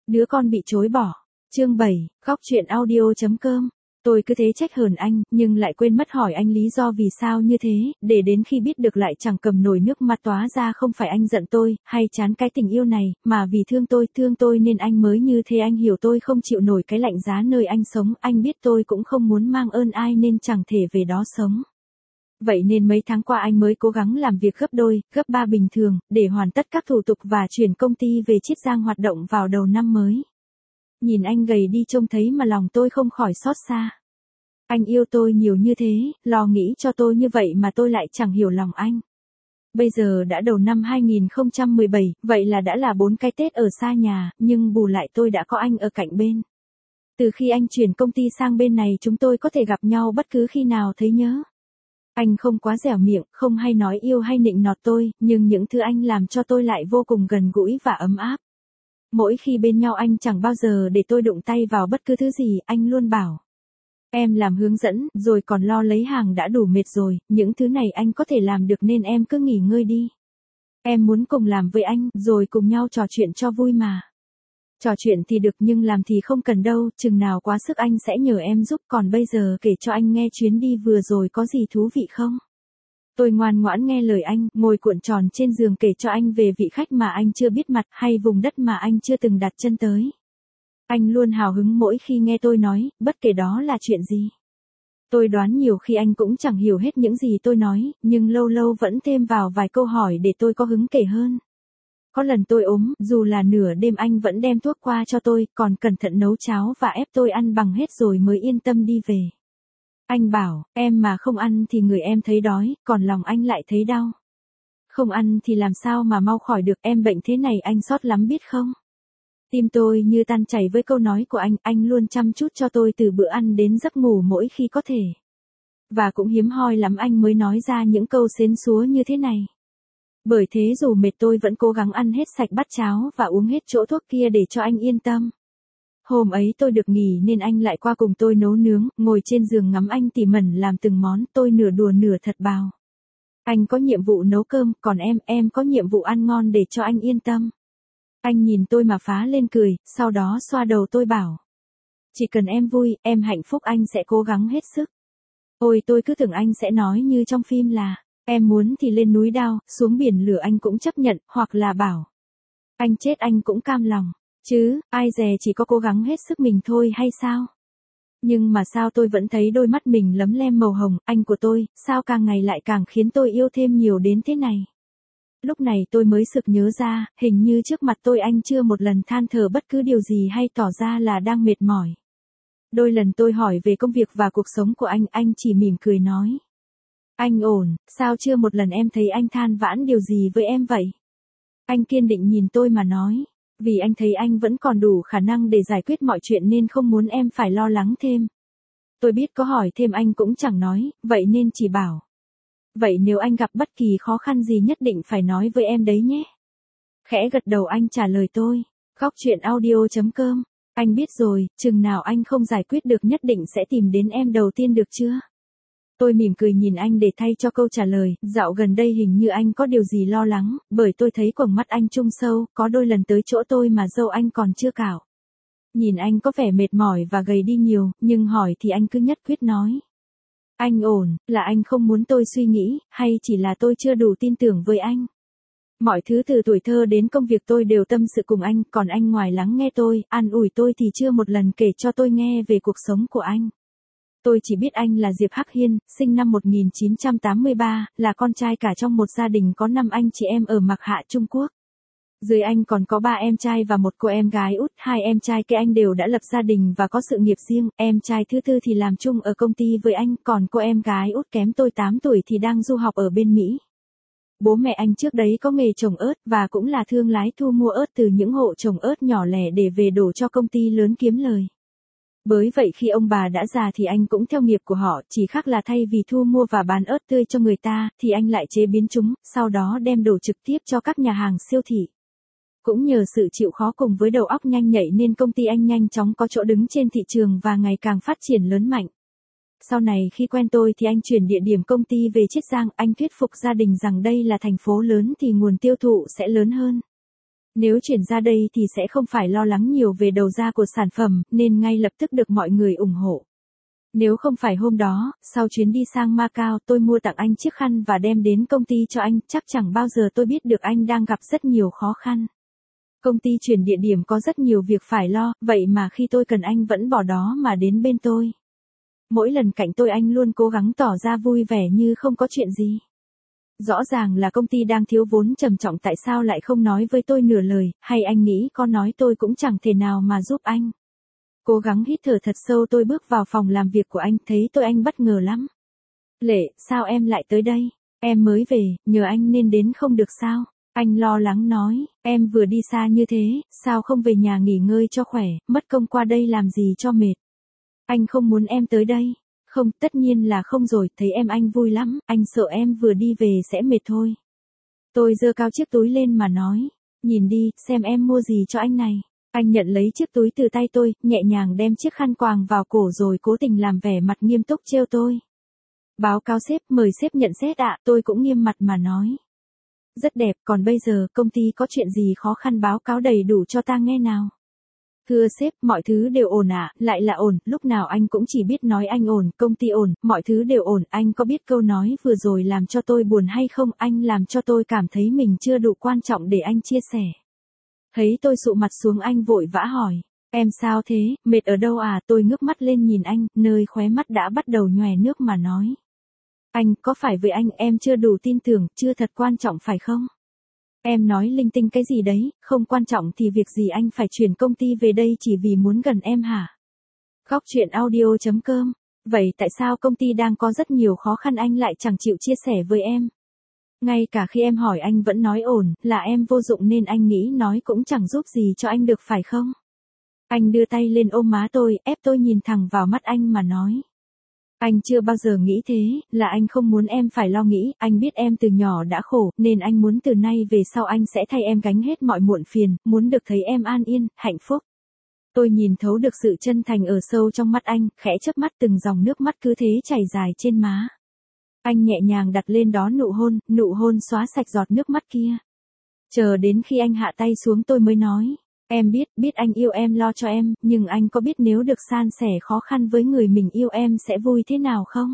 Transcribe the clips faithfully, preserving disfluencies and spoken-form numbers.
Đứa con bị chối bỏ. Chương bảy, góc chuyện audio.com. Tôi cứ thế trách hờn anh, nhưng lại quên mất hỏi anh lý do vì sao như thế, để đến khi biết được lại chẳng cầm nổi nước mắt tóa ra. Không phải anh giận tôi, hay chán cái tình yêu này, mà vì thương tôi, thương tôi nên anh mới như thế. Anh hiểu tôi không chịu nổi cái lạnh giá nơi anh sống, anh biết tôi cũng không muốn mang ơn ai nên chẳng thể về đó sống. Vậy nên mấy tháng qua anh mới cố gắng làm việc gấp đôi, gấp ba bình thường, để hoàn tất các thủ tục và chuyển công ty về Chiết Giang hoạt động vào đầu năm mới. Nhìn anh gầy đi trông thấy mà lòng tôi không khỏi xót xa. Anh yêu tôi nhiều như thế, lo nghĩ cho tôi như vậy mà tôi lại chẳng hiểu lòng anh. Bây giờ đã đầu năm hai nghìn không trăm mười bảy, vậy là đã là bốn cái Tết ở xa nhà, nhưng bù lại tôi đã có anh ở cạnh bên. Từ khi anh chuyển công ty sang bên này chúng tôi có thể gặp nhau bất cứ khi nào thấy nhớ. Anh không quá dẻo miệng, không hay nói yêu hay nịnh nọt tôi, nhưng những thứ anh làm cho tôi lại vô cùng gần gũi và ấm áp. Mỗi khi bên nhau anh chẳng bao giờ để tôi đụng tay vào bất cứ thứ gì, anh luôn bảo. Em làm hướng dẫn, rồi còn lo lấy hàng đã đủ mệt rồi, những thứ này anh có thể làm được nên em cứ nghỉ ngơi đi. Em muốn cùng làm với anh, rồi cùng nhau trò chuyện cho vui mà. Trò chuyện thì được nhưng làm thì không cần đâu, chừng nào quá sức anh sẽ nhờ em giúp, còn bây giờ kể cho anh nghe chuyến đi vừa rồi có gì thú vị không? Tôi ngoan ngoãn nghe lời anh, ngồi cuộn tròn trên giường kể cho anh về vị khách mà anh chưa biết mặt hay vùng đất mà anh chưa từng đặt chân tới. Anh luôn hào hứng mỗi khi nghe tôi nói, bất kể đó là chuyện gì. Tôi đoán nhiều khi anh cũng chẳng hiểu hết những gì tôi nói, nhưng lâu lâu vẫn thêm vào vài câu hỏi để tôi có hứng kể hơn. Có lần tôi ốm, dù là nửa đêm anh vẫn đem thuốc qua cho tôi, còn cẩn thận nấu cháo và ép tôi ăn bằng hết rồi mới yên tâm đi về. Anh bảo, em mà không ăn thì người em thấy đói, còn lòng anh lại thấy đau. Không ăn thì làm sao mà mau khỏi được, em bệnh thế này anh xót lắm biết không? Tim tôi như tan chảy với câu nói của anh, anh luôn chăm chút cho tôi từ bữa ăn đến giấc ngủ mỗi khi có thể. Và cũng hiếm hoi lắm anh mới nói ra những câu xến xúa như thế này. Bởi thế dù mệt tôi vẫn cố gắng ăn hết sạch bát cháo và uống hết chỗ thuốc kia để cho anh yên tâm. Hôm ấy tôi được nghỉ nên anh lại qua cùng tôi nấu nướng, ngồi trên giường ngắm anh tỉ mẩn làm từng món, tôi nửa đùa nửa thật bảo. Anh có nhiệm vụ nấu cơm, còn em, em có nhiệm vụ ăn ngon để cho anh yên tâm. Anh nhìn tôi mà phá lên cười, sau đó xoa đầu tôi bảo. Chỉ cần em vui, em hạnh phúc anh sẽ cố gắng hết sức. Ôi tôi cứ tưởng anh sẽ nói như trong phim là, em muốn thì lên núi đao, xuống biển lửa anh cũng chấp nhận, hoặc là bảo. Anh chết anh cũng cam lòng, chứ, ai dè chỉ có cố gắng hết sức mình thôi hay sao? Nhưng mà sao tôi vẫn thấy đôi mắt mình lấm lem màu hồng, anh của tôi, sao càng ngày lại càng khiến tôi yêu thêm nhiều đến thế này? Lúc này tôi mới sực nhớ ra, hình như trước mặt tôi anh chưa một lần than thở bất cứ điều gì hay tỏ ra là đang mệt mỏi. Đôi lần tôi hỏi về công việc và cuộc sống của anh, anh chỉ mỉm cười nói. Anh ổn, sao chưa một lần em thấy anh than vãn điều gì với em vậy? Anh kiên định nhìn tôi mà nói, vì anh thấy anh vẫn còn đủ khả năng để giải quyết mọi chuyện nên không muốn em phải lo lắng thêm. Tôi biết có hỏi thêm anh cũng chẳng nói, vậy nên chỉ bảo. Vậy nếu anh gặp bất kỳ khó khăn gì nhất định phải nói với em đấy nhé. Khẽ gật đầu anh trả lời tôi. Góc chuyện audio.com. Anh biết rồi, chừng nào anh không giải quyết được nhất định sẽ tìm đến em đầu tiên được chưa? Tôi mỉm cười nhìn anh để thay cho câu trả lời, dạo gần đây hình như anh có điều gì lo lắng, bởi tôi thấy quầng mắt anh trung sâu, có đôi lần tới chỗ tôi mà râu anh còn chưa cạo. Nhìn anh có vẻ mệt mỏi và gầy đi nhiều, nhưng hỏi thì anh cứ nhất quyết nói. Anh ổn, là anh không muốn tôi suy nghĩ, hay chỉ là tôi chưa đủ tin tưởng với anh. Mọi thứ từ tuổi thơ đến công việc tôi đều tâm sự cùng anh, còn anh ngoài lắng nghe tôi, an ủi tôi thì chưa một lần kể cho tôi nghe về cuộc sống của anh. Tôi chỉ biết anh là Diệp Hắc Hiên, sinh năm một nghìn chín trăm tám mươi ba, là con trai cả trong một gia đình có năm anh chị em ở Mạc Hạ, Trung Quốc. Dưới anh còn có ba em trai và một cô em gái út, hai em trai kia anh đều đã lập gia đình và có sự nghiệp riêng, em trai thứ tư thì làm chung ở công ty với anh, còn cô em gái út kém tôi tám tuổi thì đang du học ở bên Mỹ. Bố mẹ anh trước đấy có nghề trồng ớt và cũng là thương lái thu mua ớt từ những hộ trồng ớt nhỏ lẻ để về đổ cho công ty lớn kiếm lời. Bởi vậy khi ông bà đã già thì anh cũng theo nghiệp của họ, chỉ khác là thay vì thu mua và bán ớt tươi cho người ta, thì anh lại chế biến chúng, sau đó đem đổ trực tiếp cho các nhà hàng siêu thị. Cũng nhờ sự chịu khó cùng với đầu óc nhanh nhạy nên công ty anh nhanh chóng có chỗ đứng trên thị trường và ngày càng phát triển lớn mạnh. Sau này khi quen tôi thì anh chuyển địa điểm công ty về Chiết Giang, anh thuyết phục gia đình rằng đây là thành phố lớn thì nguồn tiêu thụ sẽ lớn hơn. Nếu chuyển ra đây thì sẽ không phải lo lắng nhiều về đầu ra của sản phẩm, nên ngay lập tức được mọi người ủng hộ. Nếu không phải hôm đó, sau chuyến đi sang Macau tôi mua tặng anh chiếc khăn và đem đến công ty cho anh, chắc chẳng bao giờ tôi biết được anh đang gặp rất nhiều khó khăn. Công ty chuyển địa điểm có rất nhiều việc phải lo, vậy mà khi tôi cần anh vẫn bỏ đó mà đến bên tôi. Mỗi lần cạnh tôi anh luôn cố gắng tỏ ra vui vẻ như không có chuyện gì. Rõ ràng là công ty đang thiếu vốn trầm trọng, tại sao lại không nói với tôi nửa lời, hay anh nghĩ có nói tôi cũng chẳng thể nào mà giúp anh. Cố gắng hít thở thật sâu, tôi bước vào phòng làm việc của anh, thấy tôi anh bất ngờ lắm. Lệ, sao em lại tới đây? Em mới về, nhờ anh nên đến không được sao? Anh lo lắng nói, em vừa đi xa như thế, sao không về nhà nghỉ ngơi cho khỏe, mất công qua đây làm gì cho mệt. Anh không muốn em tới đây. Không, tất nhiên là không rồi, thấy em anh vui lắm, anh sợ em vừa đi về sẽ mệt thôi. Tôi giơ cao chiếc túi lên mà nói, nhìn đi, xem em mua gì cho anh này. Anh nhận lấy chiếc túi từ tay tôi, nhẹ nhàng đem chiếc khăn quàng vào cổ rồi cố tình làm vẻ mặt nghiêm túc trêu tôi. Báo cáo sếp, mời sếp nhận xét ạ, tôi cũng nghiêm mặt mà nói. Rất đẹp, còn bây giờ công ty có chuyện gì khó khăn báo cáo đầy đủ cho ta nghe nào. Thưa sếp, mọi thứ đều ổn ạ, à, lại là ổn, lúc nào anh cũng chỉ biết nói anh ổn, công ty ổn, mọi thứ đều ổn, anh có biết câu nói vừa rồi làm cho tôi buồn hay không, anh làm cho tôi cảm thấy mình chưa đủ quan trọng để anh chia sẻ. Thấy tôi sụ mặt xuống anh vội vã hỏi, em sao thế, mệt ở đâu à, tôi ngước mắt lên nhìn anh, nơi khóe mắt đã bắt đầu nhòe nước mà nói. Anh, có phải với anh em chưa đủ tin tưởng, chưa thật quan trọng phải không? Em nói linh tinh cái gì đấy, không quan trọng thì việc gì anh phải chuyển công ty về đây chỉ vì muốn gần em hả? Góc chuyện audio chấm com. Vậy tại sao công ty đang có rất nhiều khó khăn anh lại chẳng chịu chia sẻ với em? Ngay cả khi em hỏi anh vẫn nói ổn, là em vô dụng nên anh nghĩ nói cũng chẳng giúp gì cho anh được phải không? Anh đưa tay lên ôm má tôi, ép tôi nhìn thẳng vào mắt anh mà nói. Anh chưa bao giờ nghĩ thế, là anh không muốn em phải lo nghĩ, anh biết em từ nhỏ đã khổ, nên anh muốn từ nay về sau anh sẽ thay em gánh hết mọi muộn phiền, muốn được thấy em an yên, hạnh phúc. Tôi nhìn thấu được sự chân thành ở sâu trong mắt anh, khẽ chớp mắt từng dòng nước mắt cứ thế chảy dài trên má. Anh nhẹ nhàng đặt lên đó nụ hôn, nụ hôn xóa sạch giọt nước mắt kia. Chờ đến khi anh hạ tay xuống tôi mới nói. Em biết, biết anh yêu em lo cho em, nhưng anh có biết nếu được san sẻ khó khăn với người mình yêu em sẽ vui thế nào không?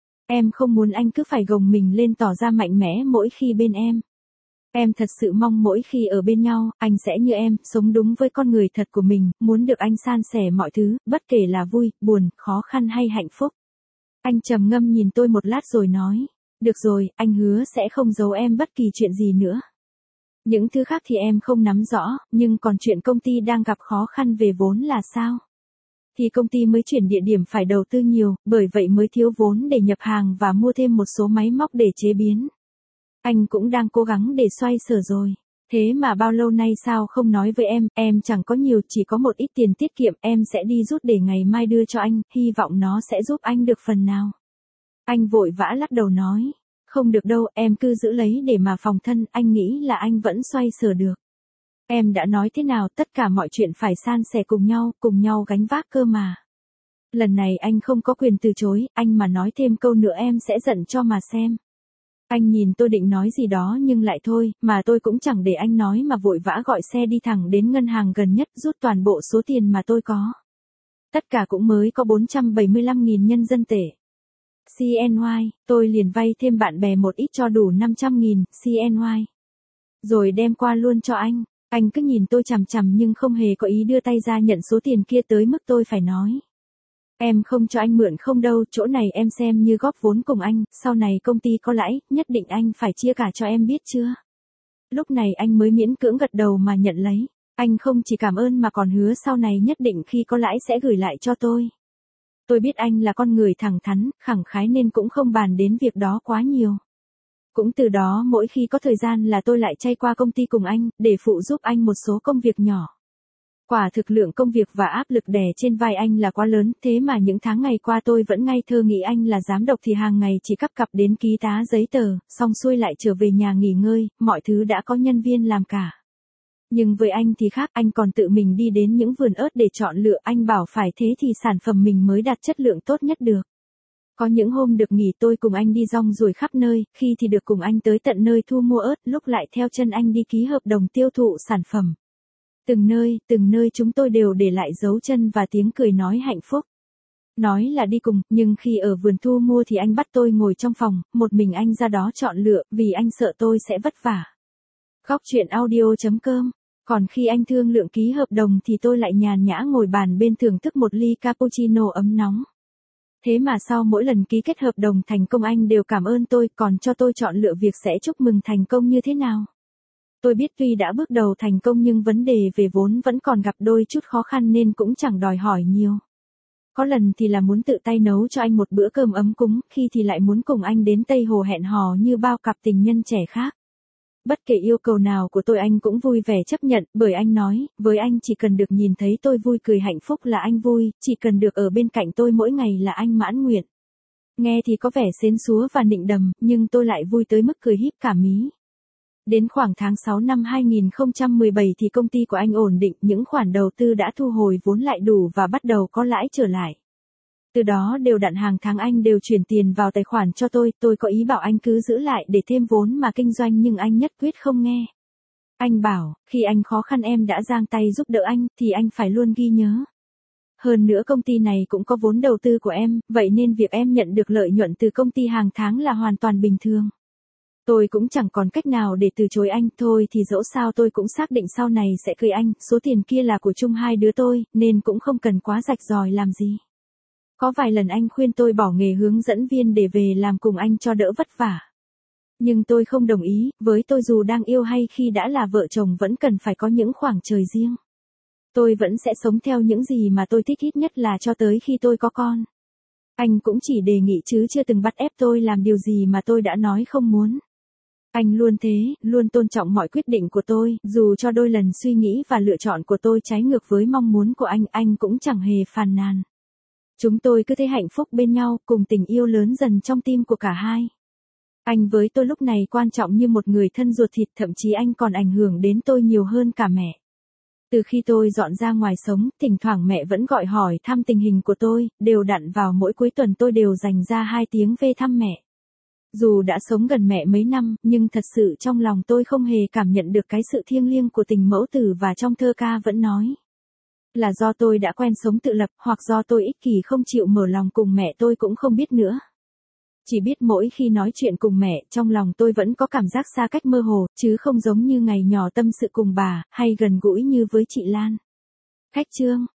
Em không muốn anh cứ phải gồng mình lên tỏ ra mạnh mẽ mỗi khi bên em. Em thật sự mong mỗi khi ở bên nhau, anh sẽ như em, sống đúng với con người thật của mình, muốn được anh san sẻ mọi thứ, bất kể là vui, buồn, khó khăn hay hạnh phúc. Anh trầm ngâm nhìn tôi một lát rồi nói, được rồi, anh hứa sẽ không giấu em bất kỳ chuyện gì nữa. Những thứ khác thì em không nắm rõ, nhưng còn chuyện công ty đang gặp khó khăn về vốn là sao? Thì công ty mới chuyển địa điểm phải đầu tư nhiều, bởi vậy mới thiếu vốn để nhập hàng và mua thêm một số máy móc để chế biến. Anh cũng đang cố gắng để xoay sở rồi. Thế mà bao lâu nay sao không nói với em, em chẳng có nhiều, chỉ có một ít tiền tiết kiệm, em sẽ đi rút để ngày mai đưa cho anh, hy vọng nó sẽ giúp anh được phần nào. Anh vội vã lắc đầu nói. Không được đâu, em cứ giữ lấy để mà phòng thân, anh nghĩ là anh vẫn xoay sở được. Em đã nói thế nào, tất cả mọi chuyện phải san sẻ cùng nhau, cùng nhau gánh vác cơ mà. Lần này anh không có quyền từ chối, anh mà nói thêm câu nữa em sẽ giận cho mà xem. Anh nhìn tôi định nói gì đó nhưng lại thôi, mà tôi cũng chẳng để anh nói mà vội vã gọi xe đi thẳng đến ngân hàng gần nhất rút toàn bộ số tiền mà tôi có. Tất cả cũng mới có bốn trăm bảy mươi lăm nghìn nhân dân tệ. xê en i, tôi liền vay thêm bạn bè một ít cho đủ năm trăm nghìn, xê en i. Rồi đem qua luôn cho anh, anh cứ nhìn tôi chằm chằm nhưng không hề có ý đưa tay ra nhận số tiền kia tới mức tôi phải nói. Em không cho anh mượn không đâu, chỗ này em xem như góp vốn cùng anh, sau này công ty có lãi, nhất định anh phải chia cả cho em biết chưa? Lúc này anh mới miễn cưỡng gật đầu mà nhận lấy, anh không chỉ cảm ơn mà còn hứa sau này nhất định khi có lãi sẽ gửi lại cho tôi. Tôi biết anh là con người thẳng thắn, khẳng khái nên cũng không bàn đến việc đó quá nhiều. Cũng từ đó mỗi khi có thời gian là tôi lại chay qua công ty cùng anh, để phụ giúp anh một số công việc nhỏ. Quả thực lượng công việc và áp lực đè trên vai anh là quá lớn, thế mà những tháng ngày qua tôi vẫn ngây thơ nghĩ anh là giám đốc thì hàng ngày chỉ cắp cặp đến ký tá giấy tờ, xong xuôi lại trở về nhà nghỉ ngơi, mọi thứ đã có nhân viên làm cả. Nhưng với anh thì khác, anh còn tự mình đi đến những vườn ớt để chọn lựa, anh bảo phải thế thì sản phẩm mình mới đạt chất lượng tốt nhất được. Có những hôm được nghỉ tôi cùng anh đi rong ruổi khắp nơi, khi thì được cùng anh tới tận nơi thu mua ớt, lúc lại theo chân anh đi ký hợp đồng tiêu thụ sản phẩm. Từng nơi, từng nơi chúng tôi đều để lại dấu chân và tiếng cười nói hạnh phúc. Nói là đi cùng, nhưng khi ở vườn thu mua thì anh bắt tôi ngồi trong phòng, một mình anh ra đó chọn lựa, vì anh sợ tôi sẽ vất vả. Góc chuyện audio chấm com. Còn khi anh thương lượng ký hợp đồng thì tôi lại nhàn nhã ngồi bàn bên thưởng thức một ly cappuccino ấm nóng. Thế mà sau mỗi lần ký kết hợp đồng thành công anh đều cảm ơn tôi, còn cho tôi chọn lựa việc sẽ chúc mừng thành công như thế nào. Tôi biết tuy đã bước đầu thành công nhưng vấn đề về vốn vẫn còn gặp đôi chút khó khăn nên cũng chẳng đòi hỏi nhiều. Có lần thì là muốn tự tay nấu cho anh một bữa cơm ấm cúng, khi thì lại muốn cùng anh đến Tây Hồ hẹn hò như bao cặp tình nhân trẻ khác. Bất kể yêu cầu nào của tôi anh cũng vui vẻ chấp nhận, bởi anh nói, với anh chỉ cần được nhìn thấy tôi vui cười hạnh phúc là anh vui, chỉ cần được ở bên cạnh tôi mỗi ngày là anh mãn nguyện. Nghe thì có vẻ xến xúa và nịnh đầm, nhưng tôi lại vui tới mức cười híp cả mí. Đến khoảng tháng sáu năm hai nghìn không trăm mười bảy thì công ty của anh ổn định, những khoản đầu tư đã thu hồi vốn lại đủ và bắt đầu có lãi trở lại. Từ đó đều đặn hàng tháng anh đều chuyển tiền vào tài khoản cho tôi, tôi có ý bảo anh cứ giữ lại để thêm vốn mà kinh doanh nhưng anh nhất quyết không nghe. Anh bảo, khi anh khó khăn em đã giang tay giúp đỡ anh, thì anh phải luôn ghi nhớ. Hơn nữa công ty này cũng có vốn đầu tư của em, vậy nên việc em nhận được lợi nhuận từ công ty hàng tháng là hoàn toàn bình thường. Tôi cũng chẳng còn cách nào để từ chối anh, thôi thì dẫu sao tôi cũng xác định sau này sẽ cưới anh, số tiền kia là của chung hai đứa tôi, nên cũng không cần quá rạch ròi làm gì. Có vài lần anh khuyên tôi bỏ nghề hướng dẫn viên để về làm cùng anh cho đỡ vất vả. Nhưng tôi không đồng ý, với tôi dù đang yêu hay khi đã là vợ chồng vẫn cần phải có những khoảng trời riêng. Tôi vẫn sẽ sống theo những gì mà tôi thích, ít nhất là cho tới khi tôi có con. Anh cũng chỉ đề nghị chứ chưa từng bắt ép tôi làm điều gì mà tôi đã nói không muốn. Anh luôn thế, luôn tôn trọng mọi quyết định của tôi, dù cho đôi lần suy nghĩ và lựa chọn của tôi trái ngược với mong muốn của anh, anh cũng chẳng hề phàn nàn. Chúng tôi cứ thế hạnh phúc bên nhau, cùng tình yêu lớn dần trong tim của cả hai. Anh với tôi lúc này quan trọng như một người thân ruột thịt, thậm chí anh còn ảnh hưởng đến tôi nhiều hơn cả mẹ. Từ khi tôi dọn ra ngoài sống, thỉnh thoảng mẹ vẫn gọi hỏi thăm tình hình của tôi, đều đặn vào mỗi cuối tuần tôi đều dành ra hai tiếng về thăm mẹ. Dù đã sống gần mẹ mấy năm, nhưng thật sự trong lòng tôi không hề cảm nhận được cái sự thiêng liêng của tình mẫu tử, và trong thơ ca vẫn nói. Là do tôi đã quen sống tự lập, hoặc do tôi ích kỷ không chịu mở lòng cùng mẹ tôi cũng không biết nữa. Chỉ biết mỗi khi nói chuyện cùng mẹ, trong lòng tôi vẫn có cảm giác xa cách mơ hồ, chứ không giống như ngày nhỏ tâm sự cùng bà, hay gần gũi như với chị Lan. Khách chương.